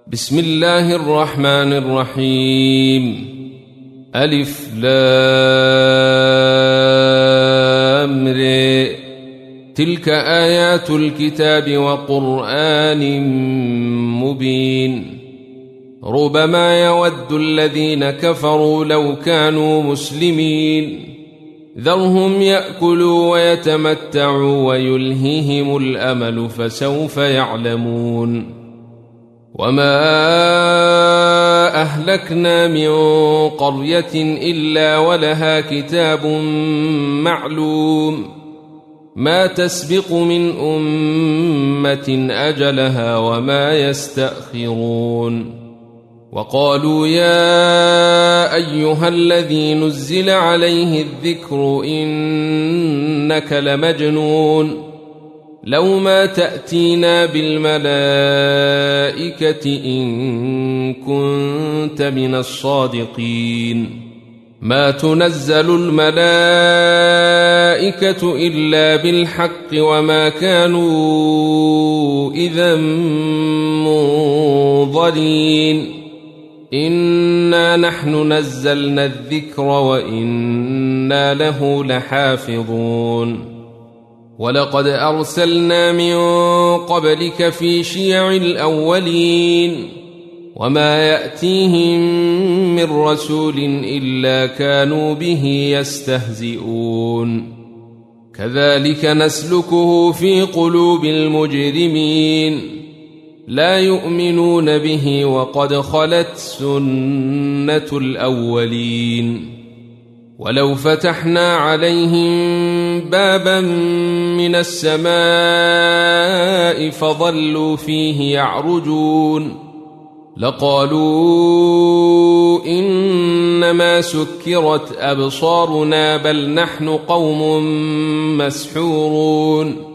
بسم الله الرحمن الرحيم. ألف لام ر. تلك آيات الكتاب وقرآن مبين. ربما يود الذين كفروا لو كانوا مسلمين ذرهم يأكلوا ويتمتعوا ويلهيهم الأمل فسوف يعلمون. وما أهلكنا من قرية إلا ولها كتاب معلوم ما تسبق من أمة أجلها وما يستأخرون. وقالوا يا أيها الذي نزل عليه الذكر إنك لمجنون لو ما تأتينا بالملائكة إن كنت من الصادقين. ما تنزل الملائكة إلا بالحق وما كانوا إذا منظرين. إنا نحن نزلنا الذكر وإنا له لحافظون. ولقد أرسلنا من قبلك في شيع الأولين وما يأتيهم من رسول إلا كانوا به يستهزئون. كذلك نسلكه في قلوب المجرمين لا يؤمنون به وقد خلت سنة الأولين. ولو فتحنا عليهم بابا من السماء فظلوا فيه يعرجون لقالوا إنما سكرت أبصارنا بل نحن قوم مسحورون.